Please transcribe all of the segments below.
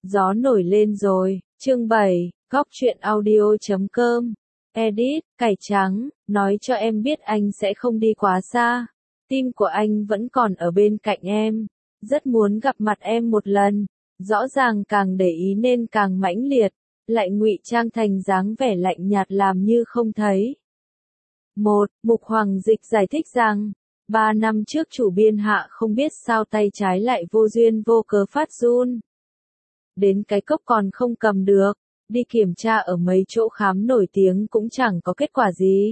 Gió nổi lên rồi, chương 7, góc truyện audio.com, edit, cải trắng, nói cho em biết anh sẽ không đi quá xa. Tim của anh vẫn còn ở bên cạnh em, rất muốn gặp mặt em một lần, rõ ràng càng để ý nên càng mãnh liệt, lại ngụy trang thành dáng vẻ lạnh nhạt làm như không thấy. Mục Hoàng Dịch giải thích rằng, 3 năm trước chủ biên hạ không biết sao tay trái lại vô duyên vô cớ phát run. Đến cái cốc còn không cầm được, đi kiểm tra ở mấy chỗ khám nổi tiếng cũng chẳng có kết quả gì.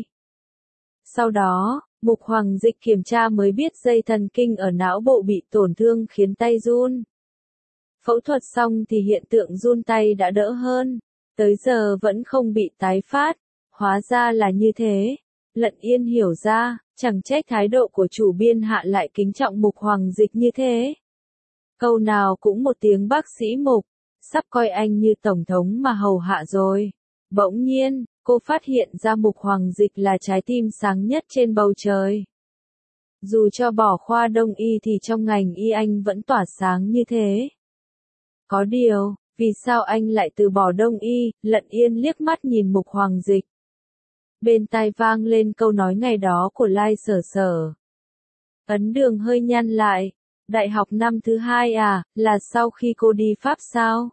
Sau đó, Mục Hoàng Dịch kiểm tra mới biết dây thần kinh ở não bộ bị tổn thương khiến tay run. Phẫu thuật xong thì hiện tượng run tay đã đỡ hơn, tới giờ vẫn không bị tái phát, hóa ra là như thế. Lận Yên hiểu ra, chẳng trách thái độ của chủ biên hạ lại kính trọng Mục Hoàng Dịch như thế. Câu nào cũng một tiếng bác sĩ Mục, sắp coi anh như tổng thống mà hầu hạ rồi. Bỗng nhiên, cô phát hiện ra Mục Hoàng Dịch là trái tim sáng nhất trên bầu trời. Dù cho bỏ khoa đông y thì trong ngành y anh vẫn tỏa sáng như thế. Có điều, vì sao anh lại từ bỏ đông y? Lận Yên liếc mắt nhìn Mục Hoàng Dịch. Bên tai vang lên câu nói ngày đó của Lai Sở Sở. Ấn Đường hơi nhăn lại. Đại học năm thứ 2 à, là sau khi cô đi Pháp sao?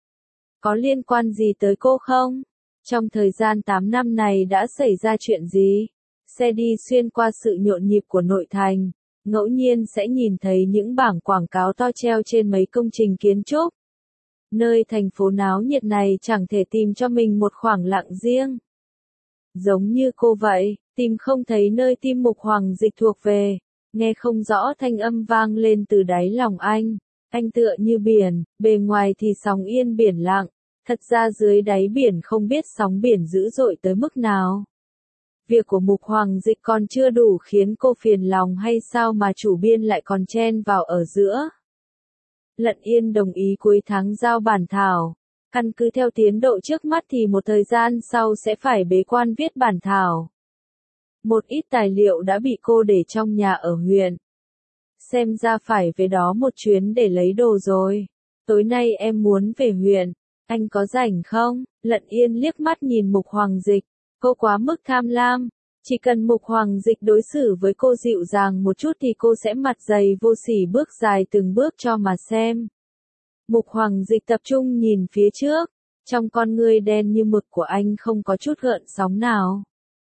Có liên quan gì tới cô không? Trong thời gian 8 năm này đã xảy ra chuyện gì? Xe đi xuyên qua sự nhộn nhịp của nội thành, ngẫu nhiên sẽ nhìn thấy những bảng quảng cáo to treo trên mấy công trình kiến trúc. Nơi thành phố náo nhiệt này chẳng thể tìm cho mình một khoảng lặng riêng. Giống như cô vậy, tìm không thấy nơi tim Mục Hoàng Dịch thuộc về. Nghe không rõ thanh âm vang lên từ đáy lòng anh tựa như biển, bề ngoài thì sóng yên biển lặng, thật ra dưới đáy biển không biết sóng biển dữ dội tới mức nào. Việc của Mục Hoàng Dịch còn chưa đủ khiến cô phiền lòng hay sao mà chủ biên lại còn chen vào ở giữa. Lận Yên đồng ý cuối tháng giao bản thảo, căn cứ theo tiến độ trước mắt thì một thời gian sau sẽ phải bế quan viết bản thảo. Một ít tài liệu đã bị cô để trong nhà ở huyện. Xem ra phải về đó một chuyến để lấy đồ rồi. Tối nay em muốn về huyện, anh có rảnh không? Lận Yên liếc mắt nhìn Mục Hoàng Dịch, cô quá mức tham lam. Chỉ cần Mục Hoàng Dịch đối xử với cô dịu dàng một chút thì cô sẽ mặt dày vô sỉ bước dài từng bước cho mà xem. Mục Hoàng Dịch tập trung nhìn phía trước, trong con ngươi đen như mực của anh không có chút gợn sóng nào.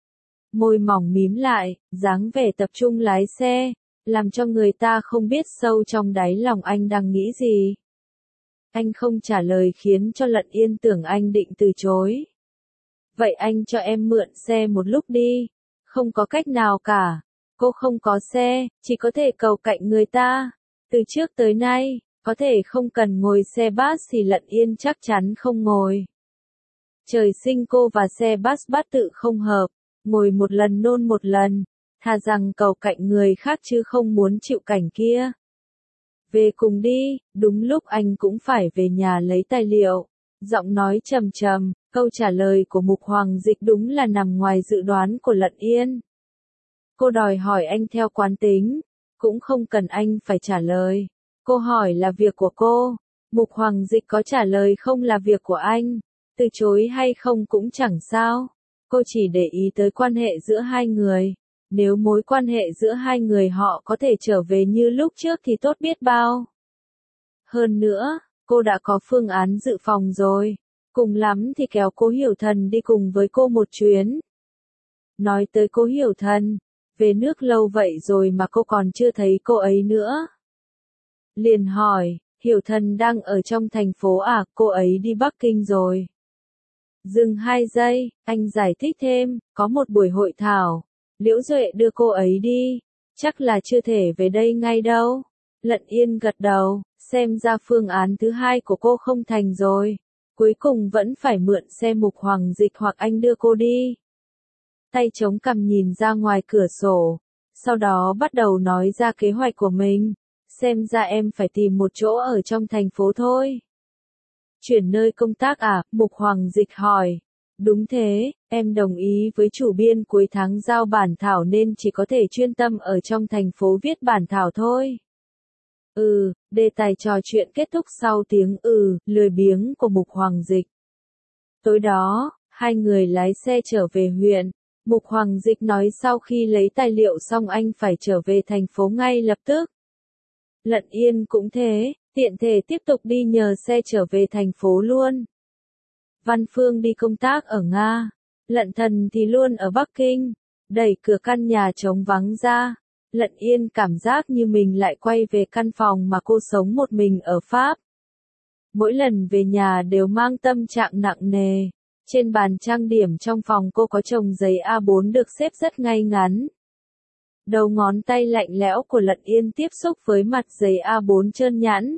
Môi mỏng mím lại, dáng vẻ tập trung lái xe, làm cho người ta không biết sâu trong đáy lòng anh đang nghĩ gì. Anh không trả lời khiến cho Lận Yên tưởng anh định từ chối. Vậy anh cho em mượn xe một lúc đi. Không có cách nào cả. Cô không có xe, chỉ có thể cầu cạnh người ta. Từ trước tới nay, có thể không cần ngồi xe bus thì Lận Yên chắc chắn không ngồi. Trời sinh cô và xe bus bắt tự không hợp. Ngồi một lần nôn một lần, thà rằng cầu cạnh người khác chứ không muốn chịu cảnh kia. Về cùng đi, đúng lúc anh cũng phải về nhà lấy tài liệu. Giọng nói trầm trầm, câu trả lời của Mục Hoàng Dịch đúng là nằm ngoài dự đoán của Lận Yên. Cô đòi hỏi anh theo quán tính, cũng không cần anh phải trả lời. Cô hỏi là việc của cô, Mục Hoàng Dịch có trả lời không là việc của anh, từ chối hay không cũng chẳng sao. Cô chỉ để ý tới quan hệ giữa hai người. Nếu mối quan hệ giữa hai người họ có thể trở về như lúc trước thì tốt biết bao. Hơn nữa, cô đã có phương án dự phòng rồi. Cùng lắm thì kéo Cố Hiểu Thần đi cùng với cô một chuyến. Nói tới Cố Hiểu Thần, về nước lâu vậy rồi mà cô còn chưa thấy cô ấy nữa. Liền hỏi, Hiểu Thần đang ở trong thành phố à, cô ấy đi Bắc Kinh rồi. Dừng 2 giây, anh giải thích thêm, có một buổi hội thảo, Liễu Duệ đưa cô ấy đi, chắc là chưa thể về đây ngay đâu. Lận Yên gật đầu, xem ra phương án thứ 2 của cô không thành rồi, cuối cùng vẫn phải mượn xe Mục Hoàng Dịch hoặc anh đưa cô đi. Tay chống cằm nhìn ra ngoài cửa sổ, sau đó bắt đầu nói ra kế hoạch của mình, xem ra em phải tìm một chỗ ở trong thành phố thôi. Chuyển nơi công tác à? Mục Hoàng Dịch hỏi. Đúng thế, em đồng ý với chủ biên cuối tháng giao bản thảo nên chỉ có thể chuyên tâm ở trong thành phố viết bản thảo thôi. Đề tài trò chuyện kết thúc sau tiếng lười biếng của Mục Hoàng Dịch. Tối đó, hai người lái xe trở về huyện. Mục Hoàng Dịch nói sau khi lấy tài liệu xong anh phải trở về thành phố ngay lập tức. Lận Yên cũng thế, tiện thể tiếp tục đi nhờ xe trở về thành phố luôn. Văn Phương đi công tác ở Nga, Lận Thần thì luôn ở Bắc Kinh. Đẩy cửa căn nhà trống vắng ra, Lận Yên cảm giác như mình lại quay về căn phòng mà cô sống một mình ở Pháp. Mỗi lần về nhà đều mang tâm trạng nặng nề. Trên bàn trang điểm trong phòng cô có chồng giấy A4 được xếp rất ngay ngắn. Đầu ngón tay lạnh lẽo của Lận Yên tiếp xúc với mặt giấy A4 trơn nhẵn.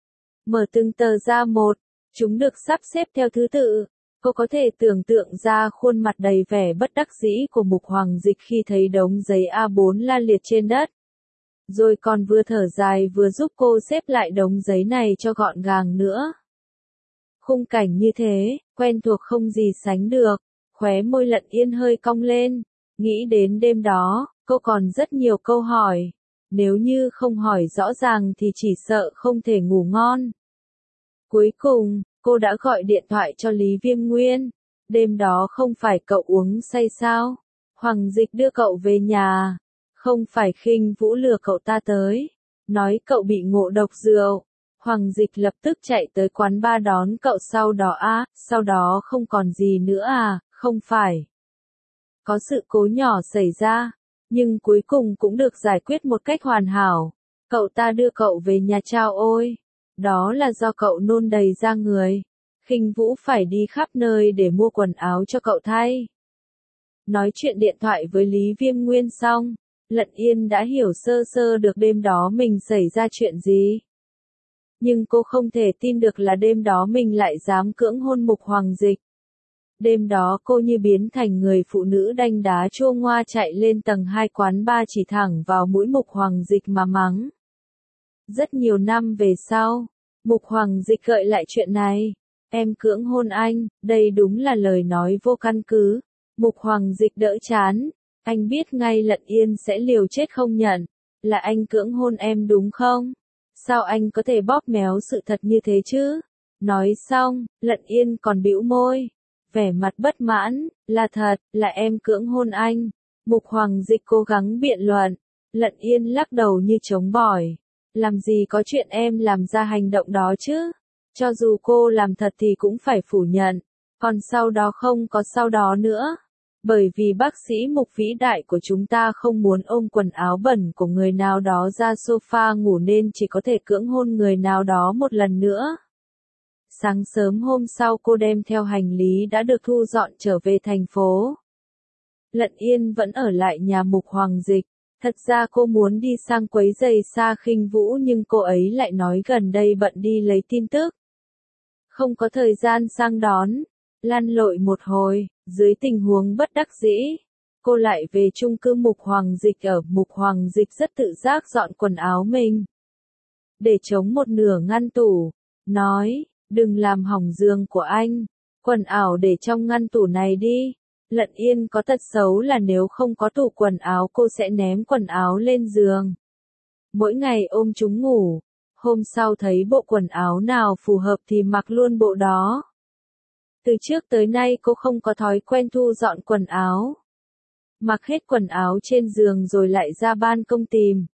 Mở từng tờ ra một, chúng được sắp xếp theo thứ tự. Cô có thể tưởng tượng ra khuôn mặt đầy vẻ bất đắc dĩ của Mục Hoàng Dịch khi thấy đống giấy A4 la liệt trên đất. Rồi còn vừa thở dài vừa giúp cô xếp lại đống giấy này cho gọn gàng nữa. Khung cảnh như thế, quen thuộc không gì sánh được, khóe môi Lận Yên hơi cong lên. Nghĩ đến đêm đó, cô còn rất nhiều câu hỏi. Nếu như không hỏi rõ ràng thì chỉ sợ không thể ngủ ngon. Cuối cùng, cô đã gọi điện thoại cho Lý Viêm Nguyên. Đêm đó không phải cậu uống say sao? Hoàng Dịch đưa cậu về nhà. Không phải Khinh Vũ lừa cậu ta tới. Nói cậu bị ngộ độc rượu. Hoàng Dịch lập tức chạy tới quán bar đón cậu sau đó không còn gì nữa à, không phải. Có sự cố nhỏ xảy ra, nhưng cuối cùng cũng được giải quyết một cách hoàn hảo. Cậu ta đưa cậu về nhà chao ôi. Đó là do cậu nôn đầy ra người. Khinh Vũ phải đi khắp nơi để mua quần áo cho cậu thay. Nói chuyện điện thoại với Lý Viêm Nguyên xong, Lận Yên đã hiểu sơ sơ được đêm đó mình xảy ra chuyện gì. Nhưng cô không thể tin được là đêm đó mình lại dám cưỡng hôn Mục Hoàng Dịch. Đêm đó cô như biến thành người phụ nữ đanh đá chua ngoa chạy lên tầng 2 quán bar chỉ thẳng vào mũi Mục Hoàng Dịch mà mắng. Rất nhiều năm về sau, Mục Hoàng Dịch gợi lại chuyện này. Em cưỡng hôn anh, đây đúng là lời nói vô căn cứ. Mục Hoàng Dịch đỡ chán. Anh biết ngay Lận Yên sẽ liều chết không nhận. Là anh cưỡng hôn em đúng không? Sao anh có thể bóp méo sự thật như thế chứ? Nói xong, Lận Yên còn bĩu môi. Vẻ mặt bất mãn, là thật, là em cưỡng hôn anh. Mục Hoàng Dịch cố gắng biện luận. Lận Yên lắc đầu như chống bỏi. Làm gì có chuyện em làm ra hành động đó chứ? Cho dù cô làm thật thì cũng phải phủ nhận. Còn sau đó không có sau đó nữa. Bởi vì bác sĩ Mục vĩ đại của chúng ta không muốn ôm quần áo bẩn của người nào đó ra sofa ngủ nên chỉ có thể cưỡng hôn người nào đó một lần nữa. Sáng sớm hôm sau cô đem theo hành lý đã được thu dọn trở về thành phố. Lận Yên vẫn ở lại nhà Mục Hoàng Dịch. Thật ra cô muốn đi sang quấy giày xa Khinh Vũ nhưng cô ấy lại nói gần đây bận đi lấy tin tức. Không có thời gian sang đón. Lăn lội một hồi, dưới tình huống bất đắc dĩ, cô lại về chung cư Mục Hoàng Dịch ở. Mục Hoàng Dịch rất tự giác dọn quần áo mình. Để chống một nửa ngăn tủ, nói, đừng làm hỏng giường của anh, quần áo để trong ngăn tủ này đi. Lận Yên có tật xấu là nếu không có tủ quần áo cô sẽ ném quần áo lên giường. Mỗi ngày ôm chúng ngủ, hôm sau thấy bộ quần áo nào phù hợp thì mặc luôn bộ đó. Từ trước tới nay cô không có thói quen thu dọn quần áo. Mặc hết quần áo trên giường rồi lại ra ban công tìm.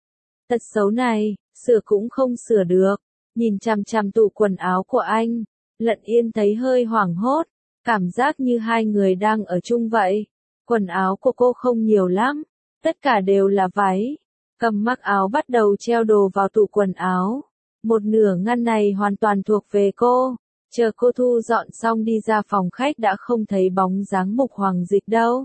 Tật xấu này, sửa cũng không sửa được. Nhìn chằm chằm tủ quần áo của anh, Lận Yên thấy hơi hoảng hốt. Cảm giác như hai người đang ở chung vậy. Quần áo của cô không nhiều lắm. Tất cả đều là váy. Cầm mắc áo bắt đầu treo đồ vào tủ quần áo. Một nửa ngăn này hoàn toàn thuộc về cô. Chờ cô thu dọn xong đi ra phòng khách đã không thấy bóng dáng Mục Hoàng Dịch đâu.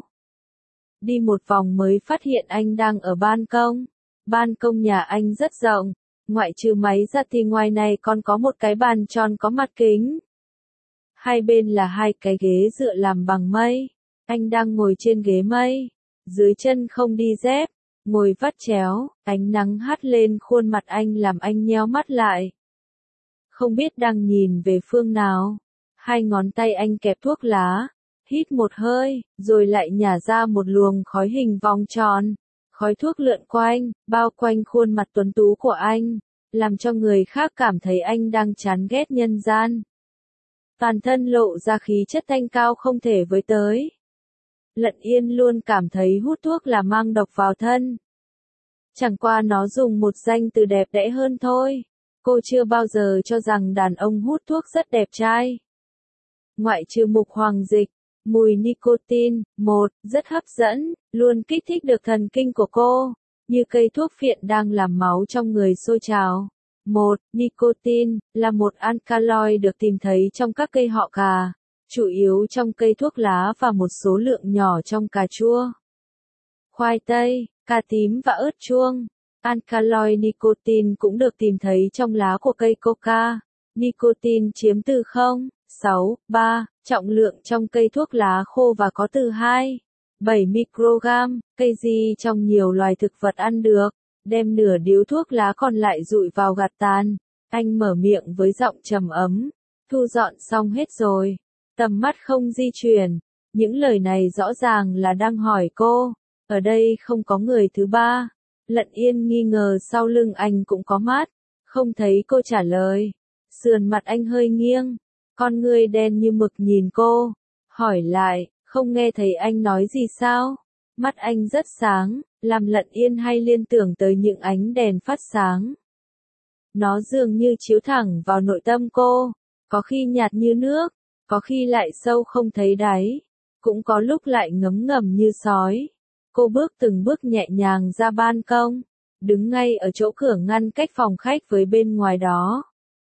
Đi một vòng mới phát hiện anh đang ở ban công. Ban công nhà anh rất rộng. Ngoại trừ máy ra thì ngoài này còn có một cái bàn tròn có mặt kính. Hai bên là hai cái ghế dựa làm bằng mây. Anh đang ngồi trên ghế mây. Dưới chân không đi dép. Ngồi vắt chéo. Ánh nắng hắt lên khuôn mặt anh làm anh nheo mắt lại. Không biết đang nhìn về phương nào. Hai ngón tay anh kẹp thuốc lá. Hít một hơi, rồi lại nhả ra một luồng khói hình vòng tròn. Khói thuốc lượn quanh, bao quanh khuôn mặt tuấn tú của anh. làm cho người khác cảm thấy anh đang chán ghét nhân gian. Toàn thân lộ ra khí chất thanh cao không thể với tới. Lận Yên luôn cảm thấy hút thuốc là mang độc vào thân. Chẳng qua nó dùng một danh từ đẹp đẽ hơn thôi. Cô chưa bao giờ cho rằng đàn ông hút thuốc rất đẹp trai. Ngoại trừ Mục Hoàng Dịch, mùi nicotine, rất hấp dẫn, luôn kích thích được thần kinh của cô, như cây thuốc phiện đang làm máu trong người sôi trào. Nicotine là một alkaloid được tìm thấy trong các cây họ cà, chủ yếu trong cây thuốc lá và một số lượng nhỏ trong cà chua, khoai tây, cà tím và ớt chuông. Alkaloid nicotine cũng được tìm thấy trong lá của cây coca. Nicotine chiếm từ 0,63 trọng lượng trong cây thuốc lá khô và có từ 2,7 microgram, cây gì trong nhiều loài thực vật ăn được. Đem nửa điếu thuốc lá còn lại dụi vào gạt tàn. Anh mở miệng với giọng trầm ấm. Thu dọn xong hết rồi. Tầm mắt không di chuyển. Những lời này rõ ràng là đang hỏi cô. Ở đây không có người thứ ba. Lận Yên nghi ngờ sau lưng anh cũng có mắt. Không thấy cô trả lời. Sườn mặt anh hơi nghiêng. Con ngươi đen như mực nhìn cô. Hỏi lại, không nghe thấy anh nói gì sao? Mắt anh rất sáng, làm Lận Yên hay liên tưởng tới những ánh đèn phát sáng. Nó dường như chiếu thẳng vào nội tâm cô, có khi nhạt như nước, có khi lại sâu không thấy đáy, cũng có lúc lại ngấm ngầm như sói. Cô bước từng bước nhẹ nhàng ra ban công, đứng ngay ở chỗ cửa ngăn cách phòng khách với bên ngoài đó.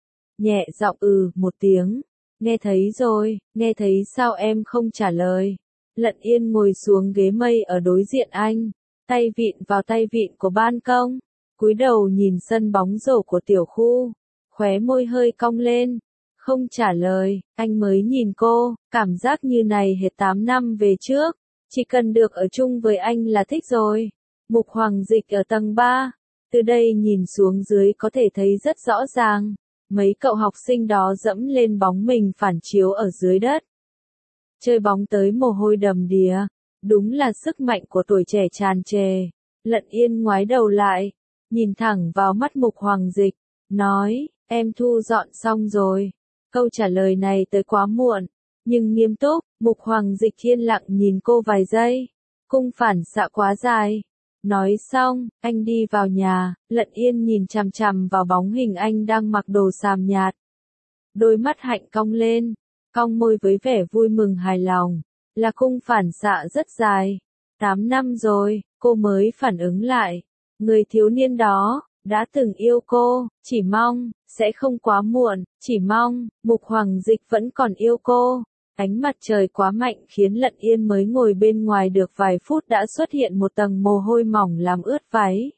Nhẹ giọng một tiếng, nghe thấy rồi, nghe thấy sao em không trả lời. Lận Yên ngồi xuống ghế mây ở đối diện anh, tay vịn vào tay vịn của ban công, cúi đầu nhìn sân bóng rổ của tiểu khu, khóe môi hơi cong lên, không trả lời. Anh mới nhìn cô, cảm giác như này hết 8 năm về trước, chỉ cần được ở chung với anh là thích rồi. Mục Hoàng Dịch ở tầng 3, từ đây nhìn xuống dưới có thể thấy rất rõ ràng, mấy cậu học sinh đó dẫm lên bóng mình phản chiếu ở dưới đất. Chơi bóng tới mồ hôi đầm đìa, đúng là sức mạnh của tuổi trẻ tràn trề. Lận Yên ngoái đầu lại, nhìn thẳng vào mắt Mục Hoàng Dịch, nói, em thu dọn xong rồi. Câu trả lời này tới quá muộn, nhưng nghiêm túc. Mục Hoàng Dịch yên lặng nhìn cô vài giây, cung phản xạ quá dài. Nói xong, anh đi vào nhà. Lận Yên nhìn chằm chằm vào bóng hình anh đang mặc đồ xàm nhạt. Đôi mắt hạnh cong lên, cong môi với vẻ vui mừng hài lòng, là cung phản xạ rất dài. 8 năm rồi, cô mới phản ứng lại. Người thiếu niên đó, đã từng yêu cô, chỉ mong, sẽ không quá muộn, chỉ mong, Mục Hoàng Dịch vẫn còn yêu cô. Ánh mặt trời quá mạnh khiến Lận Yên mới ngồi bên ngoài được vài phút đã xuất hiện một tầng mồ hôi mỏng làm ướt váy.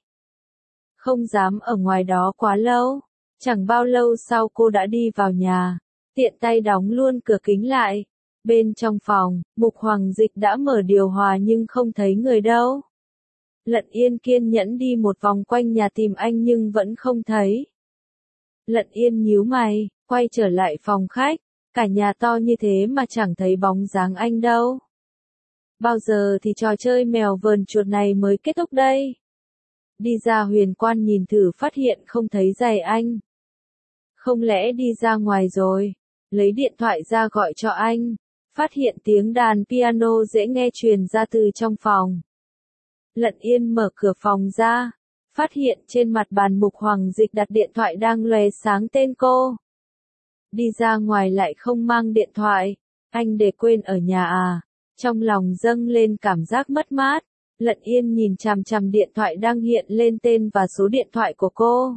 Không dám ở ngoài đó quá lâu, chẳng bao lâu sau cô đã đi vào nhà, tiện tay đóng luôn cửa kính lại. Bên trong phòng, Mục Hoàng Dịch đã mở điều hòa nhưng không thấy người đâu. Lận Yên kiên nhẫn đi một vòng quanh nhà tìm anh nhưng vẫn không thấy. Lận Yên nhíu mày, quay trở lại phòng khách. Cả nhà to như thế mà chẳng thấy bóng dáng anh đâu. Bao giờ thì trò chơi mèo vờn chuột này mới kết thúc đây? Đi ra Huyền Quan nhìn thử phát hiện không thấy giày anh. Không lẽ đi ra ngoài rồi? Lấy điện thoại ra gọi cho anh. Phát hiện tiếng đàn piano dễ nghe truyền ra từ trong phòng. Lận Yên mở cửa phòng ra. Phát hiện trên mặt bàn Mục Hoàng Dịch đặt điện thoại đang lóe sáng tên cô. Đi ra ngoài lại không mang điện thoại. Anh để quên ở nhà à? Trong lòng dâng lên cảm giác mất mát. Lận Yên nhìn chằm chằm điện thoại đang hiện lên tên và số điện thoại của cô.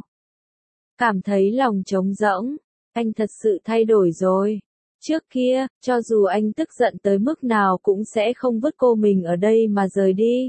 Cảm thấy lòng trống rỗng. Anh thật sự thay đổi rồi. Trước kia, cho dù anh tức giận tới mức nào cũng sẽ không vứt cô mình ở đây mà rời đi.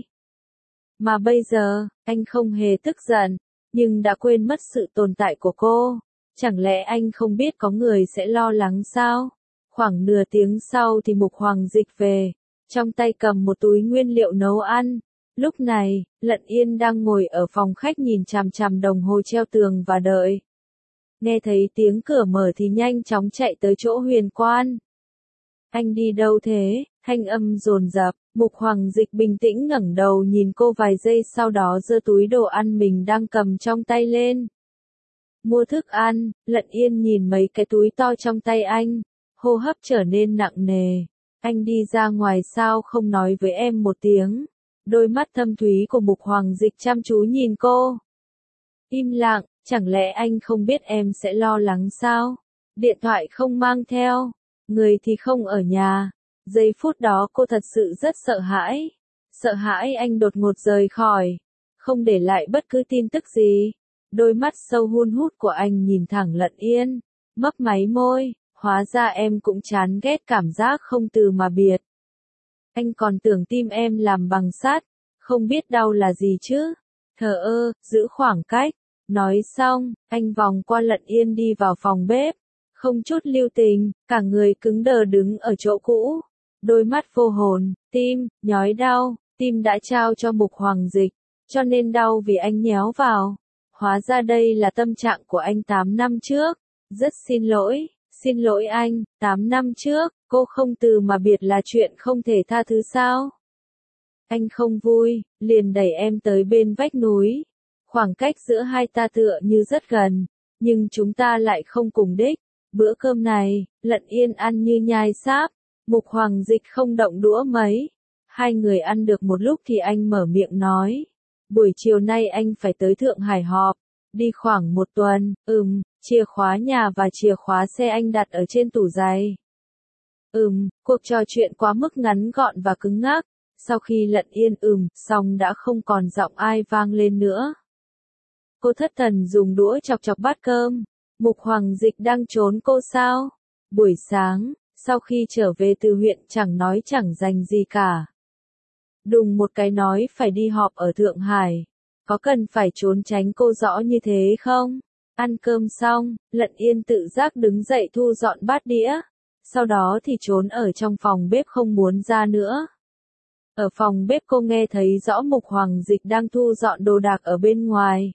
Mà bây giờ, anh không hề tức giận, nhưng đã quên mất sự tồn tại của cô. Chẳng lẽ anh không biết có người sẽ lo lắng sao? Khoảng nửa tiếng sau thì Mục Hoàng Dịch về, trong tay cầm một túi nguyên liệu nấu ăn. Lúc này, Lận Yên đang ngồi ở phòng khách nhìn chằm chằm đồng hồ treo tường và đợi. Nghe thấy tiếng cửa mở thì nhanh chóng chạy tới chỗ Huyền Quan. Anh đi đâu thế? Thanh âm dồn dập. Mục Hoàng Dịch bình tĩnh ngẩng đầu nhìn cô vài giây sau đó giơ túi đồ ăn mình đang cầm trong tay lên. Mua thức ăn, Lận Yên nhìn mấy cái túi to trong tay anh, hô hấp trở nên nặng nề. Anh đi ra ngoài sao không nói với em một tiếng? Đôi mắt thâm thúy của Mục Hoàng Dịch chăm chú nhìn cô. Im lặng, chẳng lẽ anh không biết em sẽ lo lắng sao? Điện thoại không mang theo, người thì không ở nhà. Giây phút đó cô thật sự rất sợ hãi. Sợ hãi anh đột ngột rời khỏi, không để lại bất cứ tin tức gì. Đôi mắt sâu hun hút của anh nhìn thẳng Lận Yên, mấp máy môi, hóa ra em cũng chán ghét cảm giác không từ mà biệt. Anh còn tưởng tim em làm bằng sắt, không biết đau là gì chứ. Thờ ơ, giữ khoảng cách. Nói xong, anh vòng qua Lận Yên đi vào phòng bếp. Không chút lưu tình, cả người cứng đờ đứng ở chỗ cũ. Đôi mắt vô hồn, tim, nhói đau, tim đã trao cho Mục Hoàng Dịch, cho nên đau vì anh nhéo vào. Hóa ra đây là tâm trạng của anh 8 năm trước. Rất xin lỗi anh, 8 năm trước, cô không từ mà biệt là chuyện không thể tha thứ sao? Anh không vui, liền đẩy em tới bên vách núi. Khoảng cách giữa hai ta tựa như rất gần, nhưng chúng ta lại không cùng đích. Bữa cơm này, Lận Yên ăn như nhai sáp, Mục Hoàng Dịch không động đũa mấy. Hai người ăn được một lúc thì anh mở miệng nói. Buổi chiều nay anh phải tới Thượng Hải họp, đi khoảng 1 tuần, chìa khóa nhà và chìa khóa xe anh đặt ở trên tủ giày. Cuộc trò chuyện quá mức ngắn gọn và cứng ngắc. Sau khi Lận Yên xong đã không còn giọng ai vang lên nữa. Cô thất thần dùng đũa chọc chọc bát cơm. Mục Hoàng Dịch đang trốn cô sao? Buổi sáng, sau khi trở về từ huyện chẳng nói chẳng dành gì cả. Đùng một cái nói phải đi họp ở Thượng Hải. Có cần phải trốn tránh cô rõ như thế không? Ăn cơm xong, Lận Yên tự giác đứng dậy thu dọn bát đĩa. Sau đó thì trốn ở trong phòng bếp không muốn ra nữa. Ở phòng bếp cô nghe thấy rõ Mục Hoàng Dịch đang thu dọn đồ đạc ở bên ngoài.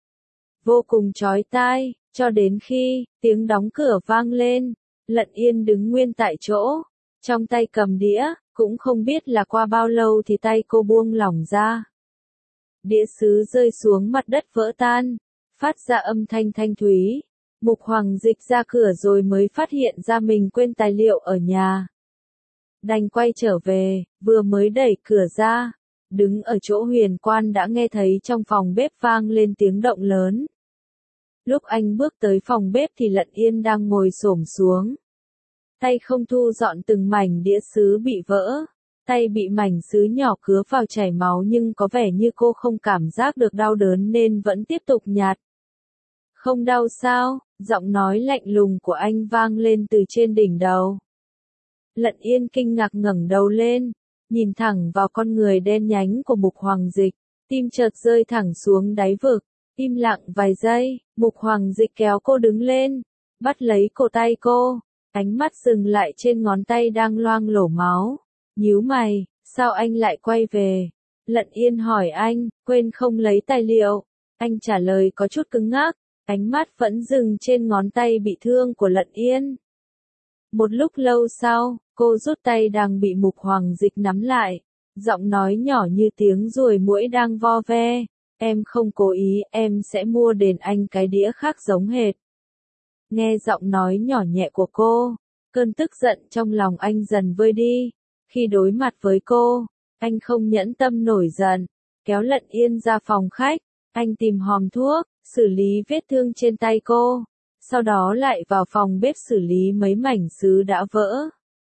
Vô cùng chói tai, cho đến khi tiếng đóng cửa vang lên, Lận Yên đứng nguyên tại chỗ, trong tay cầm đĩa, cũng không biết là qua bao lâu thì tay cô buông lỏng ra. Đĩa sứ rơi xuống mặt đất vỡ tan, phát ra âm thanh thanh thúy. Mục Hoàng Dịch ra cửa rồi mới phát hiện ra mình quên tài liệu ở nhà. Đành quay trở về, vừa mới đẩy cửa ra, đứng ở chỗ Huyền Quan đã nghe thấy trong phòng bếp vang lên tiếng động lớn. Lúc anh bước tới phòng bếp thì Lận Yên đang ngồi xổm xuống. Tay không thu dọn từng mảnh đĩa sứ bị vỡ. Tay bị mảnh sứ nhỏ cứa vào chảy máu nhưng có vẻ như cô không cảm giác được đau đớn nên vẫn tiếp tục nhặt. Không đau sao? Giọng nói lạnh lùng của anh vang lên từ trên đỉnh đầu. Lận Yên kinh ngạc ngẩng đầu lên, nhìn thẳng vào con người đen nhánh của Mục Hoàng Dịch, tim chợt rơi thẳng xuống đáy vực. Im lặng vài giây, Mục Hoàng Dịch kéo cô đứng lên, bắt lấy cổ tay cô, ánh mắt dừng lại trên ngón tay đang loang lổ máu. Nhíu mày, sao anh lại quay về? Lận Yên hỏi anh, quên không lấy tài liệu. Anh trả lời có chút cứng ngắc, ánh mắt vẫn dừng trên ngón tay bị thương của Lận Yên. Một lúc lâu sau, cô rút tay đang bị Mục Hoàng Dịch nắm lại, giọng nói nhỏ như tiếng ruồi muỗi đang vo ve. Em không cố ý, em sẽ mua đền anh cái đĩa khác giống hệt. Nghe giọng nói nhỏ nhẹ của cô, cơn tức giận trong lòng anh dần vơi đi. Khi đối mặt với cô, anh không nhẫn tâm nổi giận, kéo Lận Yên ra phòng khách, anh tìm hòm thuốc, xử lý vết thương trên tay cô, sau đó lại vào phòng bếp xử lý mấy mảnh sứ đã vỡ.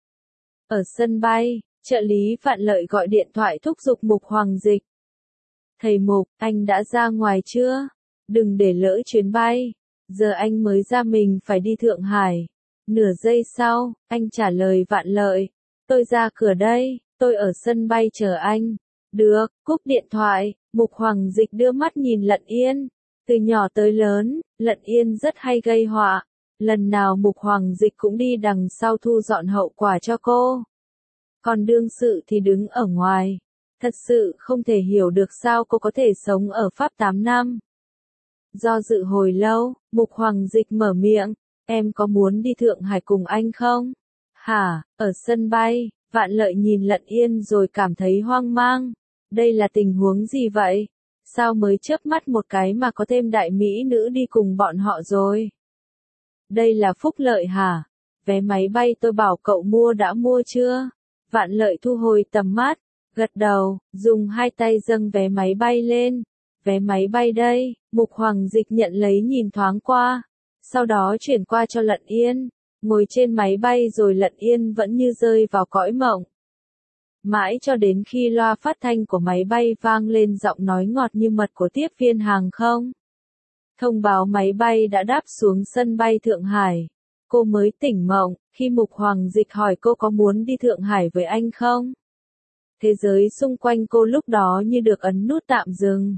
Ở sân bay, trợ lý Vạn Lợi gọi điện thoại thúc giục Mục Hoàng Dịch. Thầy Mục, anh đã ra ngoài chưa? Đừng để lỡ chuyến bay, giờ anh mới ra mình phải đi Thượng Hải. Nửa giây sau, anh trả lời Vạn Lợi. Tôi ra cửa đây, tôi ở sân bay chờ anh. Được, cúp điện thoại, Mục Hoàng Dịch đưa mắt nhìn Lận Yên. Từ nhỏ tới lớn, Lận Yên rất hay gây họa. Lần nào Mục Hoàng Dịch cũng đi đằng sau thu dọn hậu quả cho cô. Còn đương sự thì đứng ở ngoài. Thật sự không thể hiểu được sao cô có thể sống ở Pháp 8 năm. Do dự hồi lâu, Mục Hoàng Dịch mở miệng. Em có muốn đi Thượng Hải cùng anh không? Hả? Ở sân bay, Vạn Lợi nhìn Lận Yên rồi cảm thấy hoang mang. Đây là tình huống gì vậy? Sao mới chớp mắt một cái mà có thêm đại mỹ nữ đi cùng bọn họ rồi? Đây là phúc lợi hả? Vé máy bay tôi bảo cậu mua đã mua chưa? Vạn Lợi thu hồi tầm mắt, gật đầu, dùng hai tay dâng vé máy bay lên. Vé máy bay đây, Mục Hoàng Dịch nhận lấy nhìn thoáng qua, sau đó chuyển qua cho Lận Yên. Ngồi trên máy bay rồi Lận Yên vẫn như rơi vào cõi mộng. Mãi cho đến khi loa phát thanh của máy bay vang lên giọng nói ngọt như mật của tiếp viên hàng không. Thông báo máy bay đã đáp xuống sân bay Thượng Hải. Cô mới tỉnh mộng, khi Mục Hoàng Dịch hỏi cô có muốn đi Thượng Hải với anh không? Thế giới xung quanh cô lúc đó như được ấn nút tạm dừng.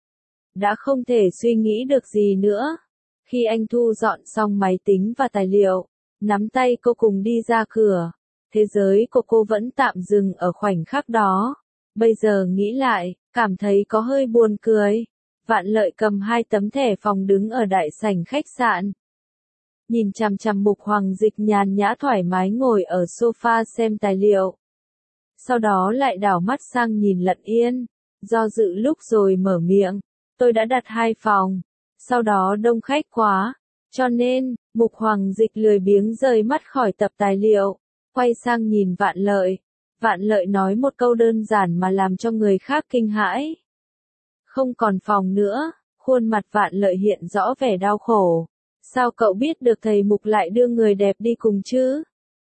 Đã không thể suy nghĩ được gì nữa. Khi anh thu dọn xong máy tính và tài liệu, nắm tay cô cùng đi ra cửa. Thế giới của cô vẫn tạm dừng ở khoảnh khắc đó. Bây giờ nghĩ lại, cảm thấy có hơi buồn cười. Vạn Lợi cầm hai tấm thẻ phòng đứng ở đại sảnh khách sạn. Nhìn chằm chằm Mục Hoàng Dịch nhàn nhã thoải mái ngồi ở sofa xem tài liệu. Sau đó lại đảo mắt sang nhìn Lận Yên, do dự lúc rồi mở miệng. Tôi đã đặt 2 phòng, sau đó đông khách quá, cho nên, Mục Hoàng Dịch lười biếng rời mắt khỏi tập tài liệu, quay sang nhìn Vạn Lợi. Vạn Lợi nói một câu đơn giản mà làm cho người khác kinh hãi. Không còn phòng nữa, khuôn mặt Vạn Lợi hiện rõ vẻ đau khổ. Sao cậu biết được thầy Mục lại đưa người đẹp đi cùng chứ?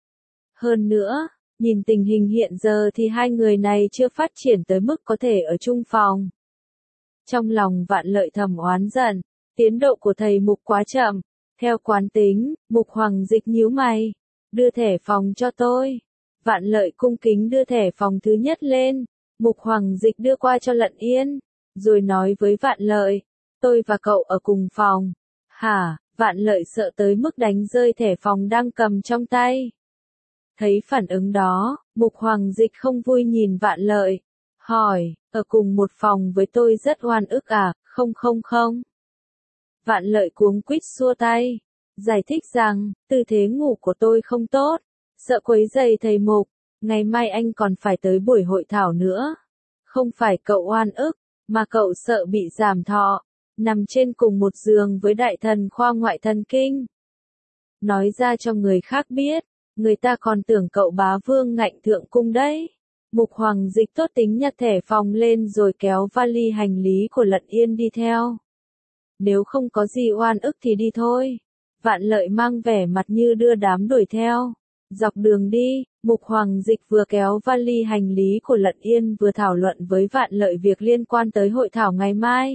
Hơn nữa, nhìn tình hình hiện giờ thì hai người này chưa phát triển tới mức có thể ở chung phòng. Trong lòng Vạn Lợi thầm oán giận, tiến độ của thầy Mục quá chậm. Theo quán tính, Mục Hoàng Dịch nhíu mày, đưa thẻ phòng cho tôi. Vạn Lợi cung kính đưa thẻ phòng thứ nhất lên, Mục Hoàng Dịch đưa qua cho Lận Yên, rồi nói với Vạn Lợi, tôi và cậu ở cùng phòng. Hả? Vạn Lợi sợ tới mức đánh rơi thẻ phòng đang cầm trong tay. Thấy phản ứng đó, Mục Hoàng Dịch không vui nhìn Vạn Lợi, hỏi, ở cùng một phòng với tôi rất oan ức à? Không. Vạn Lợi cuống quýt xua tay, giải thích rằng, tư thế ngủ của tôi không tốt, sợ quấy rầy thầy Mục, ngày mai anh còn phải tới buổi hội thảo nữa. Không phải cậu oan ức, mà cậu sợ bị giảm thọ, nằm trên cùng một giường với đại thần khoa ngoại thần kinh. Nói ra cho người khác biết, người ta còn tưởng cậu bá vương ngạnh thượng cung đấy. Mục Hoàng Dịch tốt tính nhặt thẻ phòng lên rồi kéo vali hành lý của Lận Yên đi theo. Nếu không có gì oan ức thì đi thôi. Vạn Lợi mang vẻ mặt như đưa đám đuổi theo. Dọc đường đi, Mục Hoàng Dịch vừa kéo vali hành lý của Lận Yên vừa thảo luận với Vạn Lợi việc liên quan tới hội thảo ngày mai.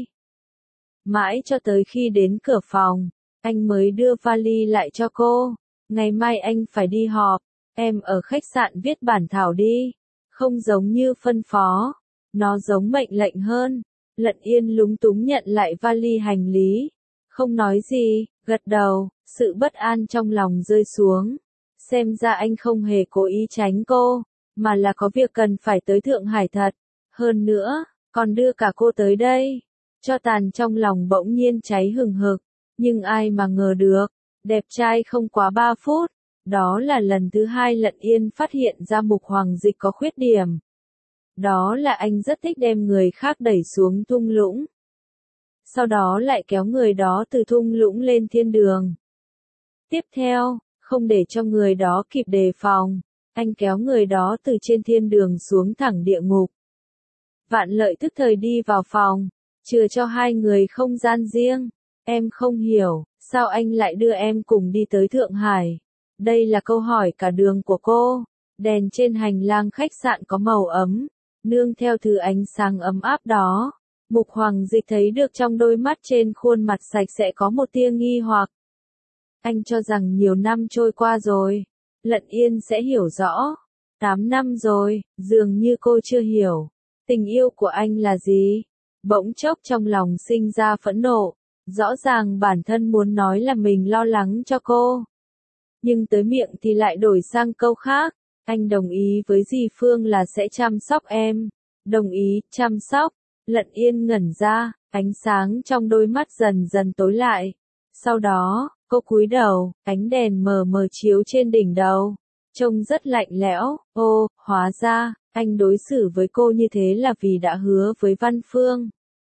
Mãi cho tới khi đến cửa phòng, anh mới đưa vali lại cho cô. Ngày mai anh phải đi họp, em ở khách sạn viết bản thảo đi. Không giống như phân phó, nó giống mệnh lệnh hơn. Lận Yên lúng túng nhận lại vali hành lý. Không nói gì, gật đầu, sự bất an trong lòng rơi xuống. Xem ra anh không hề cố ý tránh cô, mà là có việc cần phải tới Thượng Hải thật. Hơn nữa, còn đưa cả cô tới đây. Cho tàn trong lòng bỗng nhiên cháy hừng hực. Nhưng ai mà ngờ được, đẹp trai không quá 3 phút. Đó là lần thứ 2 Lận Yên phát hiện ra Mục Hoàng Dịch có khuyết điểm. Đó là anh rất thích đem người khác đẩy xuống thung lũng. Sau đó lại kéo người đó từ thung lũng lên thiên đường. Tiếp theo, không để cho người đó kịp đề phòng, anh kéo người đó từ trên thiên đường xuống thẳng địa ngục. Vạn Lợi tức thời đi vào phòng, chừa cho hai người không gian riêng. Em không hiểu, sao anh lại đưa em cùng đi tới Thượng Hải? Đây là câu hỏi cả đường của cô. Đèn trên hành lang khách sạn có màu ấm, nương theo thứ ánh sáng ấm áp đó. Mục Hoàng Dịch thấy được trong đôi mắt trên khuôn mặt sạch sẽ có một tia nghi hoặc. Anh cho rằng nhiều năm trôi qua rồi, Lận Yên sẽ hiểu rõ. 8 năm rồi, dường như cô chưa hiểu. Tình yêu của anh là gì? Bỗng chốc trong lòng sinh ra phẫn nộ. Rõ ràng bản thân muốn nói là mình lo lắng cho cô. Nhưng tới miệng thì lại đổi sang câu khác. Anh đồng ý với dì Phương là sẽ chăm sóc em. Đồng ý, chăm sóc. Lận Yên ngẩn ra, ánh sáng trong đôi mắt dần dần tối lại. Sau đó, cô cúi đầu, ánh đèn mờ mờ chiếu trên đỉnh đầu. Trông rất lạnh lẽo. Ô, hóa ra, anh đối xử với cô như thế là vì đã hứa với Văn Phương.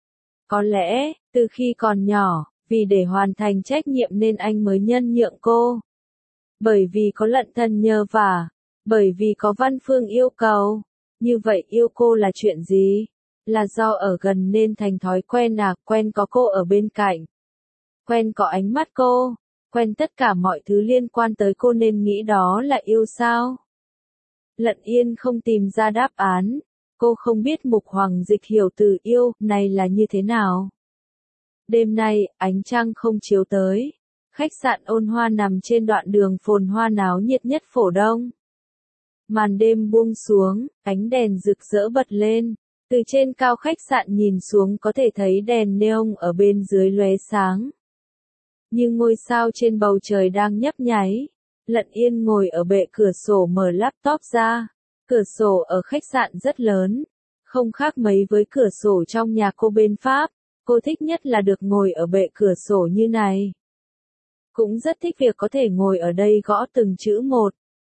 Có lẽ, từ khi còn nhỏ, vì để hoàn thành trách nhiệm nên anh mới nhân nhượng cô. Bởi vì có Lận Thần nhờ vả, bởi vì có Văn Phương yêu cầu. Như vậy yêu cô là chuyện gì? Là do ở gần nên thành thói quen à, quen có cô ở bên cạnh. Quen có ánh mắt cô, quen tất cả mọi thứ liên quan tới cô nên nghĩ đó là yêu sao? Lận Yên không tìm ra đáp án, cô không biết Mục Hoàng Dịch hiểu từ yêu này là như thế nào. Đêm nay, ánh trăng không chiếu tới. Khách sạn Ôn Hoa nằm trên đoạn đường phồn hoa náo nhiệt nhất Phổ Đông. Màn đêm buông xuống, ánh đèn rực rỡ bật lên. Từ trên cao khách sạn nhìn xuống có thể thấy đèn neon ở bên dưới lóe sáng. Như ngôi sao trên bầu trời đang nhấp nháy. Lận Yên ngồi ở bệ cửa sổ mở laptop ra. Cửa sổ ở khách sạn rất lớn, không khác mấy với cửa sổ trong nhà cô bên Pháp. Cô thích nhất là được ngồi ở bệ cửa sổ như này. Cũng rất thích việc có thể ngồi ở đây gõ từng chữ một.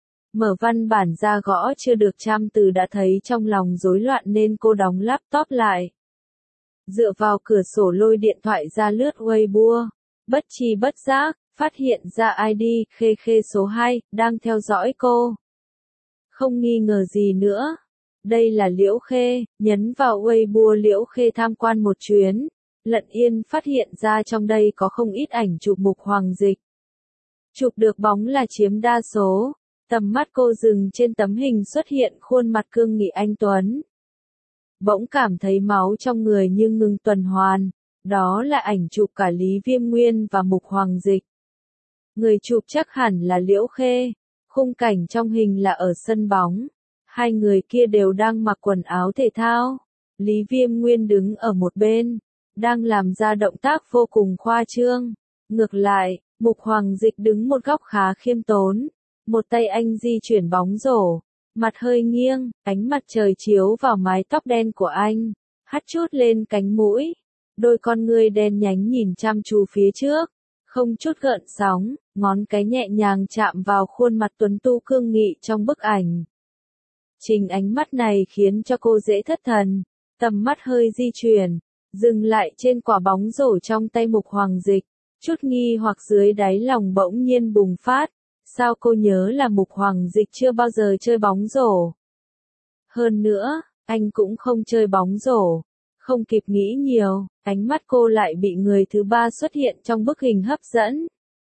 Mở văn bản ra gõ chưa được trăm từ đã thấy trong lòng rối loạn nên cô đóng laptop lại. Dựa vào cửa sổ lôi điện thoại ra lướt Weibo. Bất tri bất giác, phát hiện ra ID Khê Khê số 2, đang theo dõi cô. Không nghi ngờ gì nữa. Đây là Liễu Khê, nhấn vào Weibo Liễu Khê tham quan một chuyến. Lận Yên phát hiện ra trong đây có không ít ảnh chụp Mục Hoàng Dịch. Chụp được bóng là chiếm đa số. Tầm mắt cô dừng trên tấm hình xuất hiện khuôn mặt cương nghị anh tuấn. Bỗng cảm thấy máu trong người như ngừng tuần hoàn. Đó là ảnh chụp cả Lý Viêm Nguyên và Mục Hoàng Dịch. Người chụp chắc hẳn là Liễu Khê. Khung cảnh trong hình là ở sân bóng. Hai người kia đều đang mặc quần áo thể thao. Lý Viêm Nguyên đứng ở một bên, đang làm ra động tác vô cùng khoa trương. Ngược lại, Mục Hoàng Dịch đứng một góc khá khiêm tốn. Một tay anh di chuyển bóng rổ, mặt hơi nghiêng, ánh mặt trời chiếu vào mái tóc đen của anh, hắt chút lên cánh mũi. Đôi con ngươi đen nhánh nhìn chăm chú phía trước, không chút gợn sóng, ngón cái nhẹ nhàng chạm vào khuôn mặt tuấn tu cương nghị trong bức ảnh. Chính ánh mắt này khiến cho cô dễ thất thần, tầm mắt hơi di chuyển, dừng lại trên quả bóng rổ trong tay Mục Hoàng Dịch, chút nghi hoặc dưới đáy lòng bỗng nhiên bùng phát. Sao cô nhớ là Mục Hoàng Dịch chưa bao giờ chơi bóng rổ? Hơn nữa, anh cũng không chơi bóng rổ. Không kịp nghĩ nhiều, ánh mắt cô lại bị người thứ ba xuất hiện trong bức hình hấp dẫn.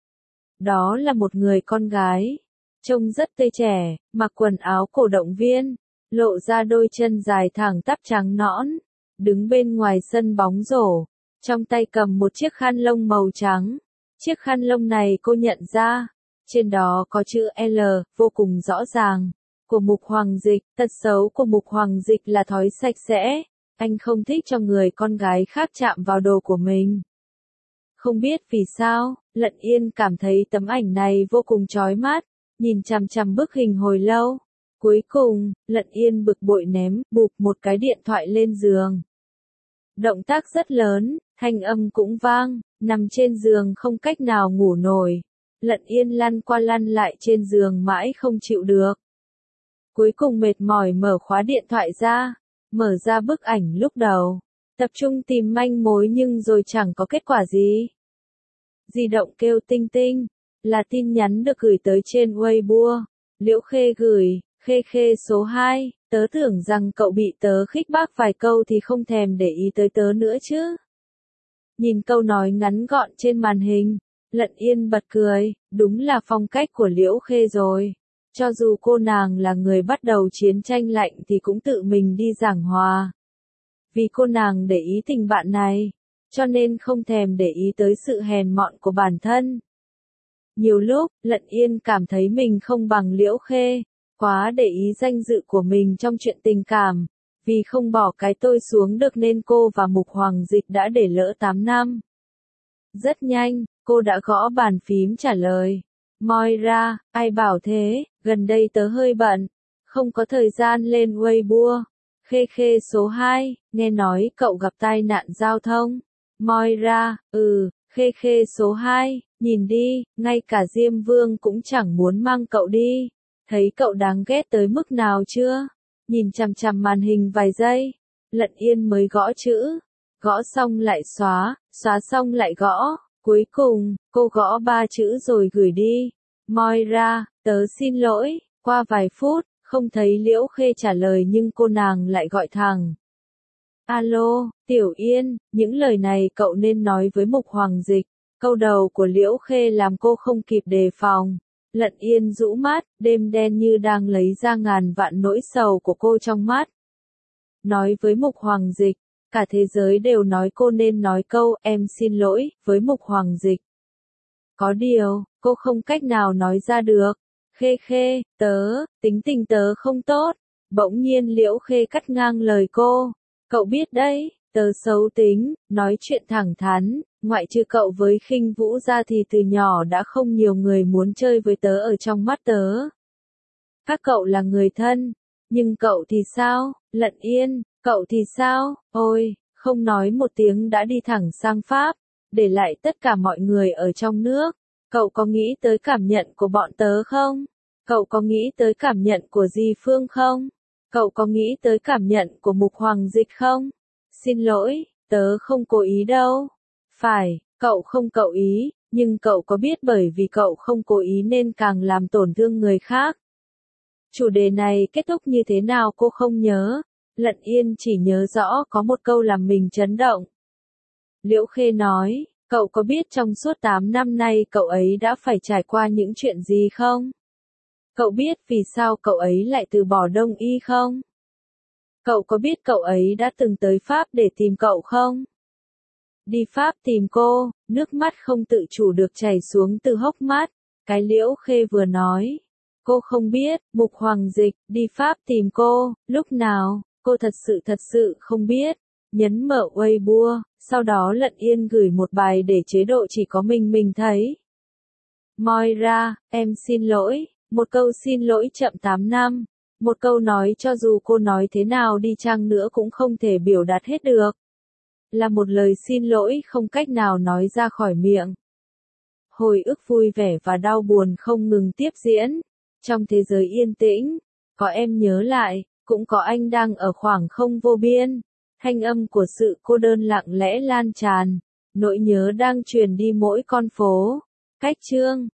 Đó là một người con gái, trông rất tươi trẻ, mặc quần áo cổ động viên, lộ ra đôi chân dài thẳng tắp trắng nõn, đứng bên ngoài sân bóng rổ, trong tay cầm một chiếc khăn lông màu trắng. Chiếc khăn lông này cô nhận ra, trên đó có chữ L, vô cùng rõ ràng, của Mục Hoàng Dịch. Tật xấu của Mục Hoàng Dịch là thói sạch sẽ, anh không thích cho người con gái khác chạm vào đồ của mình. Không biết vì sao, Lận Yên cảm thấy tấm ảnh này vô cùng chói mắt, nhìn chằm chằm bức hình hồi lâu. Cuối cùng, Lận Yên bực bội ném bụp một cái điện thoại lên giường. Động tác rất lớn, thanh âm cũng vang, nằm trên giường không cách nào ngủ nổi. Lận Yên lăn qua lăn lại trên giường mãi không chịu được. Cuối cùng mệt mỏi mở khóa điện thoại ra, mở ra bức ảnh lúc đầu, tập trung tìm manh mối nhưng rồi chẳng có kết quả gì. Di động kêu tinh tinh, là tin nhắn được gửi tới trên Weibo. Liễu Khê gửi, Khê Khê số 2, tớ tưởng rằng cậu bị tớ khích bác vài câu thì không thèm để ý tới tớ nữa chứ. Nhìn câu nói ngắn gọn trên màn hình, Lận Yên bật cười, đúng là phong cách của Liễu Khê rồi. Cho dù cô nàng là người bắt đầu chiến tranh lạnh thì cũng tự mình đi giảng hòa. Vì cô nàng để ý tình bạn này, cho nên không thèm để ý tới sự hèn mọn của bản thân. Nhiều lúc, Lận Yên cảm thấy mình không bằng Liễu Khê, quá để ý danh dự của mình trong chuyện tình cảm. Vì không bỏ cái tôi xuống được nên cô và Mục Hoàng Dịch đã để lỡ 8 năm. Rất nhanh, cô đã gõ bàn phím trả lời. Moira, ai bảo thế, gần đây tớ hơi bận, không có thời gian lên Weibo. Khê Khê số 2, nghe nói cậu gặp tai nạn giao thông. Moira, Khê Khê số 2, nhìn đi, ngay cả Diêm Vương cũng chẳng muốn mang cậu đi. Thấy cậu đáng ghét tới mức nào chưa? Nhìn chằm chằm màn hình vài giây, Lận Yên mới gõ chữ. Gõ xong lại xóa, xóa xong lại gõ. Cuối cùng, cô gõ 3 chữ rồi gửi đi. Moira, tớ xin lỗi. Qua vài phút, không thấy Liễu Khê trả lời nhưng cô nàng lại gọi thẳng. Alo, Tiểu Yên, những lời này cậu nên nói với Mục Hoàng Dịch. Câu đầu của Liễu Khê làm cô không kịp đề phòng. Lận Yên rũ mắt, đêm đen như đang lấy ra ngàn vạn nỗi sầu của cô trong mắt. Nói với Mục Hoàng Dịch, cả thế giới đều nói cô nên nói câu em xin lỗi với Mục Hoàng Dịch. Có điều, cô không cách nào nói ra được. Khê Khê, tính tình tớ không tốt. Bỗng nhiên Liễu Khê cắt ngang lời cô. Cậu biết đấy, tớ xấu tính, nói chuyện thẳng thắn, ngoại trừ cậu với Khinh Vũ ra thì từ nhỏ đã không nhiều người muốn chơi với tớ ở trong mắt tớ. Các cậu là người thân, nhưng cậu thì sao, Lận Yên, cậu thì sao, ôi, không nói một tiếng đã đi thẳng sang Pháp, để lại tất cả mọi người ở trong nước. Cậu có nghĩ tới cảm nhận của bọn tớ không? Cậu có nghĩ tới cảm nhận của Di Phương không? Cậu có nghĩ tới cảm nhận của Mục Hoàng Dịch không? Xin lỗi, tớ không cố ý đâu. Phải, cậu không cố ý, nhưng cậu có biết bởi vì cậu không cố ý nên càng làm tổn thương người khác. Chủ đề này kết thúc như thế nào cô không nhớ. Lận Yên chỉ nhớ rõ có một câu làm mình chấn động. Liễu Khê nói, cậu có biết trong suốt 8 năm nay cậu ấy đã phải trải qua những chuyện gì không? Cậu biết vì sao cậu ấy lại từ bỏ Đông Y không? Cậu có biết cậu ấy đã từng tới Pháp để tìm cậu không? Đi Pháp tìm cô, nước mắt không tự chủ được chảy xuống từ hốc mắt. Cái Liễu Khê vừa nói. Cô không biết, Mục Hoàng Dịch, đi Pháp tìm cô, lúc nào, cô thật sự không biết. Nhấn mở Weibo, sau đó Lận Yên gửi một bài để chế độ chỉ có mình thấy. Moira, em xin lỗi, một câu xin lỗi chậm 8 năm. Một câu nói cho dù cô nói thế nào đi chăng nữa cũng không thể biểu đạt hết được. Là một lời xin lỗi không cách nào nói ra khỏi miệng. Hồi ức vui vẻ và đau buồn không ngừng tiếp diễn. Trong thế giới yên tĩnh, có em nhớ lại, cũng có anh đang ở khoảng không vô biên. Thanh âm của sự cô đơn lặng lẽ lan tràn. Nỗi nhớ đang truyền đi mỗi con phố. Cách chương